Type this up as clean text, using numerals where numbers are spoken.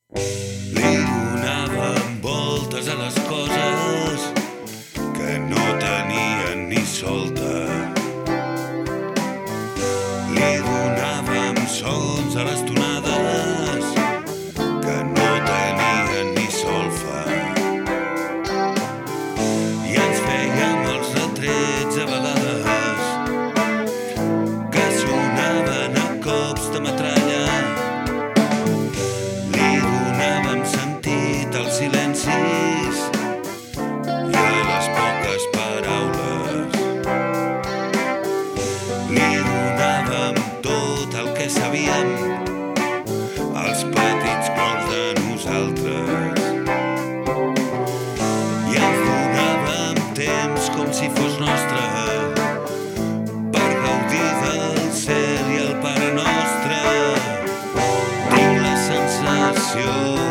Li donàvem voltes a les coses que no tenien ni solta. Li donàvem sons a les tonades que no tenien ni solfa. I ens fèiem els retrets a vegades que sonaven a cops de metralla. Li donàvem sentit als silencis i a les poques paraules. Li donàvem tot el que sabíem, els petits molts de nosaltres. I ens donàvem temps com si fos nostre per gaudir del cel i el Pare Nostre. Tinc la sensació